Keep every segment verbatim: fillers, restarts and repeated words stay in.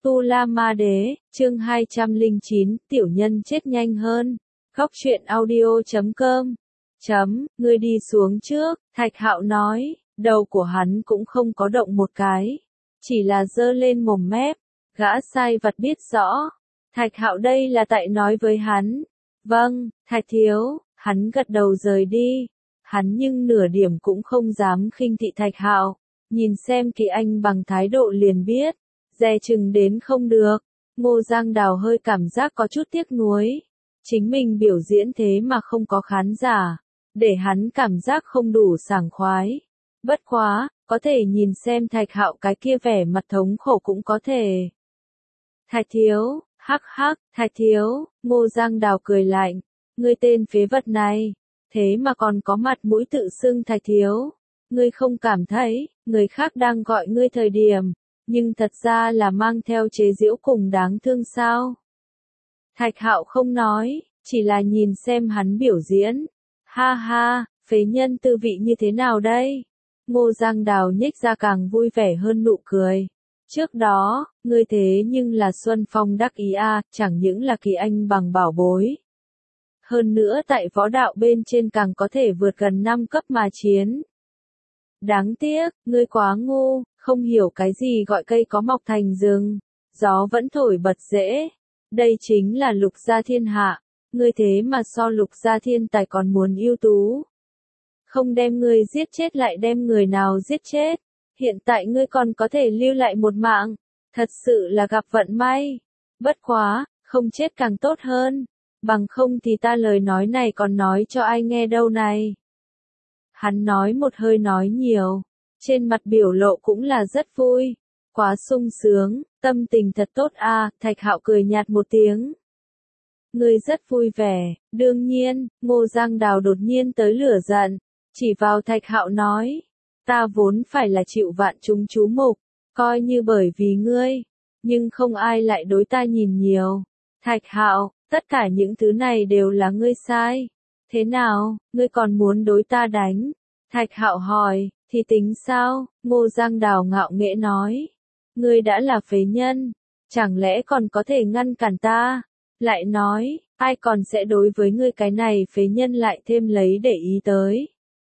Tu La Ma Đế, chương hai trăm lẻ chín, tiểu nhân chết nhanh hơn. Góc truyện audio chấm com. Chấm, ngươi đi xuống trước, Thạch Hạo nói, đầu của hắn cũng không có động một cái. Chỉ là giơ lên mồm mép, gã sai vặt biết rõ. Thạch Hạo đây là tại nói với hắn. Vâng, Thạch thiếu, hắn gật đầu rời đi. Hắn nhưng nửa điểm cũng không dám khinh thị Thạch Hạo. Nhìn xem Kỳ Anh bằng thái độ liền biết. Dè chừng đến không được, Ngô Giang Đào hơi cảm giác có chút tiếc nuối. Chính mình biểu diễn thế mà không có khán giả, để hắn cảm giác không đủ sảng khoái. Bất quá, có thể nhìn xem Thạch Hạo cái kia vẻ mặt thống khổ cũng có thể. Thạch thiếu, hắc hắc, Thạch thiếu, Ngô Giang Đào cười lạnh, ngươi tên phế vật này, thế mà còn có mặt mũi tự xưng Thạch thiếu. Ngươi không cảm thấy, người khác đang gọi ngươi thời điểm, nhưng thật ra là mang theo chế giễu cùng đáng thương sao? Thạch Hạo không nói, chỉ là nhìn xem hắn biểu diễn. Ha ha, phế nhân tư vị như thế nào đây? Ngô Giang Đào nhếch ra càng vui vẻ hơn nụ cười. Trước đó, ngươi thế nhưng là Xuân Phong đắc ý a, à, chẳng những là Kỳ Anh bằng bảo bối. Hơn nữa tại võ đạo bên trên càng có thể vượt gần năm cấp mà chiến. Đáng tiếc, ngươi quá ngu, không hiểu cái gì gọi cây có mọc thành rừng, gió vẫn thổi bật rễ. Đây chính là Lục Gia thiên hạ, ngươi thế mà so Lục Gia thiên tài còn muốn ưu tú. Không đem ngươi giết chết lại đem người nào giết chết, hiện tại ngươi còn có thể lưu lại một mạng, thật sự là gặp vận may. Bất quá, không chết càng tốt hơn, bằng không thì ta lời nói này còn nói cho ai nghe đâu này. Hắn nói một hơi nói nhiều, trên mặt biểu lộ cũng là rất vui, quá sung sướng, tâm tình thật tốt a, à, Thạch Hạo cười nhạt một tiếng. Ngươi rất vui vẻ, đương nhiên, Ngô Giang Đào đột nhiên tới lửa giận, chỉ vào Thạch Hạo nói, ta vốn phải là chịu vạn chúng chú mục, coi như bởi vì ngươi, nhưng không ai lại đối ta nhìn nhiều. Thạch Hạo, tất cả những thứ này đều là ngươi sai. Thế nào, ngươi còn muốn đối ta đánh? Thạch Hạo hỏi, thì tính sao? Ngô Giang Đào ngạo nghễ nói. Ngươi đã là phế nhân, chẳng lẽ còn có thể ngăn cản ta? Lại nói, ai còn sẽ đối với ngươi cái này phế nhân lại thêm lấy để ý tới?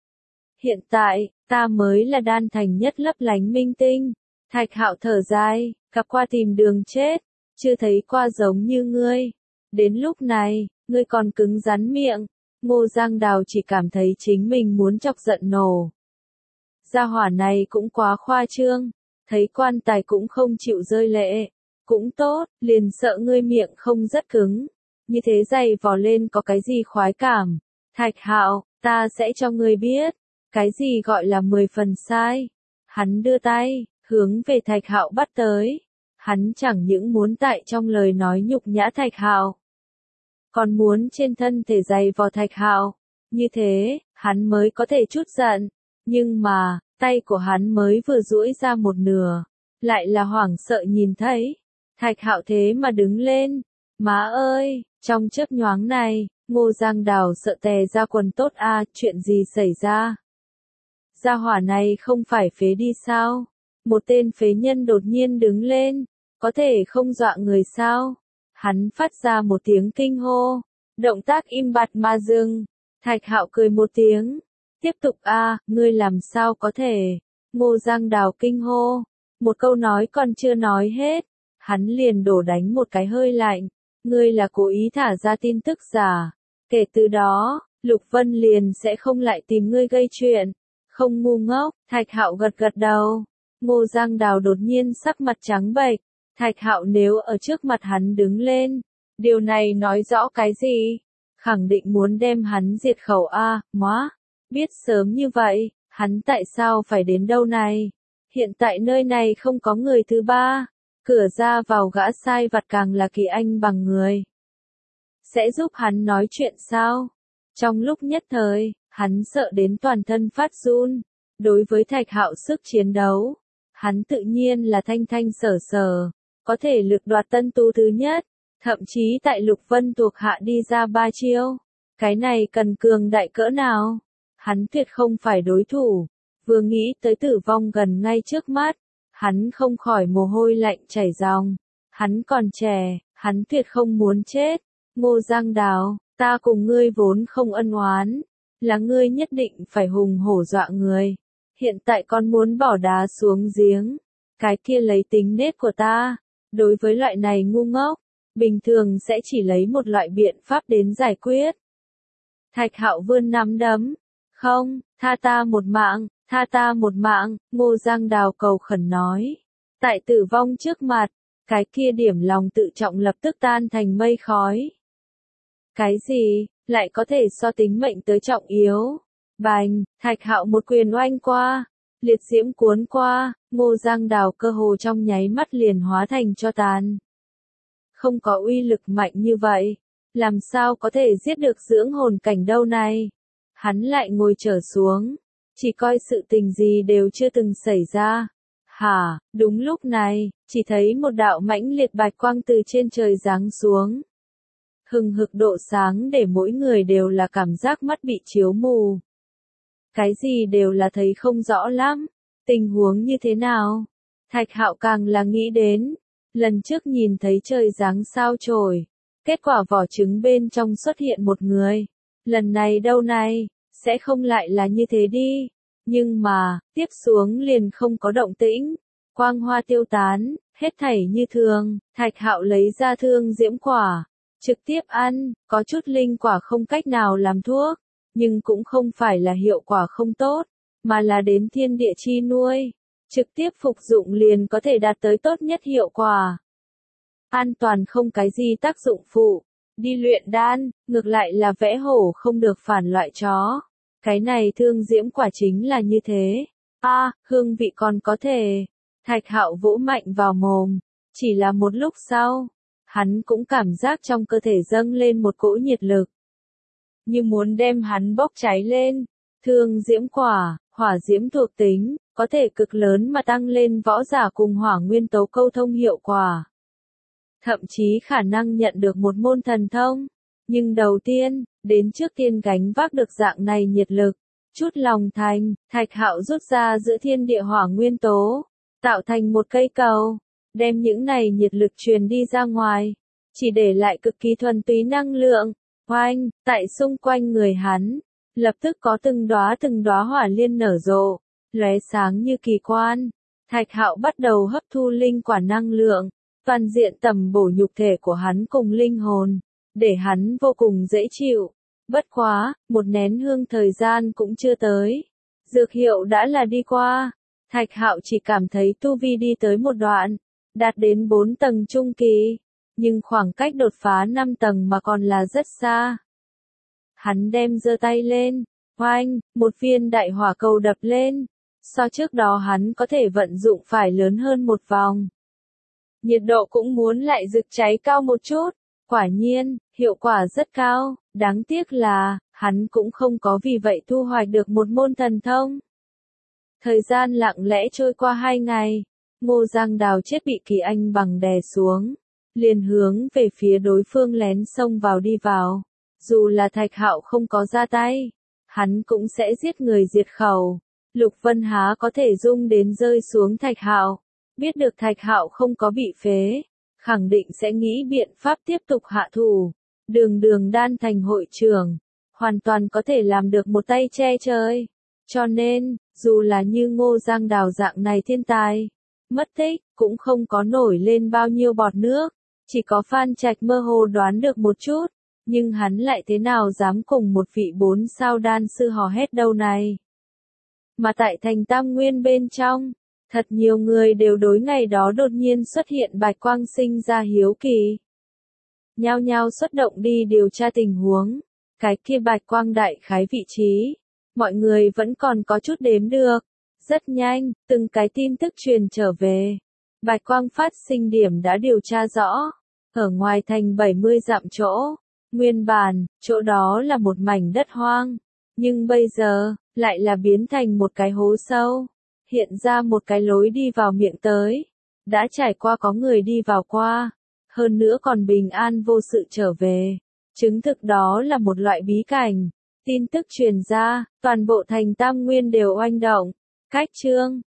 Hiện tại, ta mới là đan thành nhất lấp lánh minh tinh. Thạch Hạo thở dài, gặp qua tìm đường chết, chưa thấy qua giống như ngươi. Đến lúc này, ngươi còn cứng rắn miệng. Ngô Giang Đào chỉ cảm thấy chính mình muốn chọc giận nổ. Gia hỏa này cũng quá khoa trương, thấy quan tài cũng không chịu rơi lệ. Cũng tốt, liền sợ ngươi miệng không rất cứng. Như thế giày vò lên có cái gì khoái cảm. Thạch Hạo, ta sẽ cho ngươi biết. Cái gì gọi là mười phần sai. Hắn đưa tay, hướng về Thạch Hạo bắt tới. Hắn chẳng những muốn tại trong lời nói nhục nhã Thạch Hạo, còn muốn trên thân thể giày vò Thạch Hạo. Như thế, hắn mới có thể chút giận. Nhưng mà, tay của hắn mới vừa duỗi ra một nửa, lại là hoảng sợ nhìn thấy. Thạch Hạo thế mà đứng lên. Má ơi, trong chớp nhoáng này, Ngô Giang Đào sợ tè ra quần tốt a, à, chuyện gì xảy ra? Gia hỏa này không phải phế đi sao? Một tên phế nhân đột nhiên đứng lên, có thể không dọa người sao? Hắn phát ra một tiếng kinh hô, động tác im bặt mà dừng. Thạch Hạo cười một tiếng, tiếp tục a, à, ngươi làm sao có thể? Ngô Giang Đào kinh hô, một câu nói còn chưa nói hết, hắn liền đổ đánh một cái hơi lạnh. Ngươi là cố ý thả ra tin tức giả, kể từ đó, Lục Vân liền sẽ không lại tìm ngươi gây chuyện. Không ngu ngốc, Thạch Hạo gật gật đầu. Ngô Giang Đào đột nhiên sắc mặt trắng bệch. Thạch Hạo nếu ở trước mặt hắn đứng lên, điều này nói rõ cái gì? Khẳng định muốn đem hắn diệt khẩu a, à, móa. Biết sớm như vậy, hắn tại sao phải đến đâu này? Hiện tại nơi này không có người thứ ba, cửa ra vào gã sai vặt càng là Kỳ Anh bằng người. Sẽ giúp hắn nói chuyện sao? Trong lúc nhất thời, hắn sợ đến toàn thân phát run. Đối với Thạch Hạo sức chiến đấu, hắn tự nhiên là thanh thanh sở sở, có thể lực đoạt tân tú thứ nhất, thậm chí tại Lục Vân thuộc hạ đi ra ba chiêu. Cái này cần cường đại cỡ nào? Hắn tuyệt không phải đối thủ. Vừa nghĩ tới tử vong gần ngay trước mắt, hắn không khỏi mồ hôi lạnh chảy ròng. Hắn còn trẻ, hắn tuyệt không muốn chết. Ngô Giang Đào, ta cùng ngươi vốn không ân oán, là ngươi nhất định phải hùng hổ dọa người. Hiện tại con muốn bỏ đá xuống giếng, cái kia lấy tính nết của ta, đối với loại này ngu ngốc, bình thường sẽ chỉ lấy một loại biện pháp đến giải quyết. Thạch Hạo vươn nắm đấm, không, tha ta một mạng, tha ta một mạng, Ngô Giang Đào cầu khẩn nói. Tại tử vong trước mặt, cái kia điểm lòng tự trọng lập tức tan thành mây khói. Cái gì, lại có thể so tính mệnh tới trọng yếu? Bành, Thạch Hạo một quyền oanh qua, liệt diễm cuốn qua, Ngô Giang Đào cơ hồ trong nháy mắt liền hóa thành tro tàn. Không có uy lực mạnh như vậy, làm sao có thể giết được dưỡng hồn cảnh đâu này? Hắn lại ngồi trở xuống, chỉ coi sự tình gì đều chưa từng xảy ra. Hả, đúng lúc này, chỉ thấy một đạo mãnh liệt bạch quang từ trên trời giáng xuống. Hừng hực độ sáng để mỗi người đều là cảm giác mắt bị chiếu mù. Cái gì đều là thấy không rõ lắm, tình huống như thế nào? Thạch Hạo càng là nghĩ đến, lần trước nhìn thấy trời giáng sao chổi, kết quả vỏ trứng bên trong xuất hiện một người. Lần này đâu này, sẽ không lại là như thế đi. Nhưng mà, tiếp xuống liền không có động tĩnh, quang hoa tiêu tán, hết thảy như thường. Thạch Hạo lấy ra thương diễm quả, trực tiếp ăn, có chút linh quả không cách nào làm thuốc, nhưng cũng không phải là hiệu quả không tốt, mà là đến thiên địa chi nuôi, trực tiếp phục dụng liền có thể đạt tới tốt nhất hiệu quả. An toàn không cái gì tác dụng phụ, đi luyện đan, ngược lại là vẽ hổ không được phản loại chó. Cái này thương diễm quả chính là như thế. A, à, hương vị còn có thể. Thạch Hạo vỗ mạnh vào mồm, chỉ là một lúc sau, hắn cũng cảm giác trong cơ thể dâng lên một cỗ nhiệt lực, như muốn đem hắn bốc cháy lên. Thương diễm quả, hỏa diễm thuộc tính, có thể cực lớn mà tăng lên võ giả cùng hỏa nguyên tố câu thông hiệu quả. Thậm chí khả năng nhận được một môn thần thông. Nhưng đầu tiên, đến trước tiên gánh vác được dạng này nhiệt lực. Chút lòng thành, Thạch Hạo rút ra giữa thiên địa hỏa nguyên tố, tạo thành một cây cầu, đem những này nhiệt lực truyền đi ra ngoài, chỉ để lại cực kỳ thuần túy năng lượng. Oanh, tại xung quanh người hắn, lập tức có từng đóa từng đóa hỏa liên nở rộ, lóe sáng như kỳ quan. Thạch Hạo bắt đầu hấp thu linh quả năng lượng, toàn diện tầm bổ nhục thể của hắn cùng linh hồn, để hắn vô cùng dễ chịu. Bất quá, một nén hương thời gian cũng chưa tới, dược hiệu đã là đi qua. Thạch Hạo chỉ cảm thấy tu vi đi tới một đoạn, đạt đến bốn tầng trung kỳ, nhưng khoảng cách đột phá năm tầng mà còn là rất xa. Hắn đem giơ tay lên, oanh, một viên đại hỏa cầu đập lên, so trước đó hắn có thể vận dụng phải lớn hơn một vòng. Nhiệt độ cũng muốn lại rực cháy cao một chút, quả nhiên, hiệu quả rất cao, đáng tiếc là, hắn cũng không có vì vậy thu hoạch được một môn thần thông. Thời gian lặng lẽ trôi qua hai ngày, Ngô Giang Đào chết bị Kỳ Anh bằng đè xuống, liền hướng về phía đối phương lén xông vào đi vào. Dù là Thạch Hạo không có ra tay, hắn cũng sẽ giết người diệt khẩu. Lục Vân há có thể dung đến rơi xuống Thạch Hạo, biết được Thạch Hạo không có bị phế, khẳng định sẽ nghĩ biện pháp tiếp tục hạ thủ. Đường Đường đan thành hội trưởng, hoàn toàn có thể làm được một tay che trời. Cho nên, dù là như Ngô Giang Đào dạng này thiên tài, mất tích, cũng không có nổi lên bao nhiêu bọt nước, chỉ có Phan Trạch mơ hồ đoán được một chút, nhưng hắn lại thế nào dám cùng một vị bốn sao đan sư hò hét đâu này. Mà tại thành Tam Nguyên bên trong, thật nhiều người đều đối ngày đó đột nhiên xuất hiện bạch quang sinh ra hiếu kỳ. Nhao nhao xuất động đi điều tra tình huống, cái kia bạch quang đại khái vị trí, mọi người vẫn còn có chút đếm được. Rất nhanh, từng cái tin tức truyền trở về. Bạch quang phát sinh điểm đã điều tra rõ, ở ngoài thành bảy mươi dặm chỗ, nguyên bản, chỗ đó là một mảnh đất hoang, nhưng bây giờ, lại là biến thành một cái hố sâu, hiện ra một cái lối đi vào miệng tới, đã trải qua có người đi vào qua, hơn nữa còn bình an vô sự trở về, chứng thực đó là một loại bí cảnh. Tin tức truyền ra, toàn bộ thành Tam Nguyên đều oanh động. Cách chương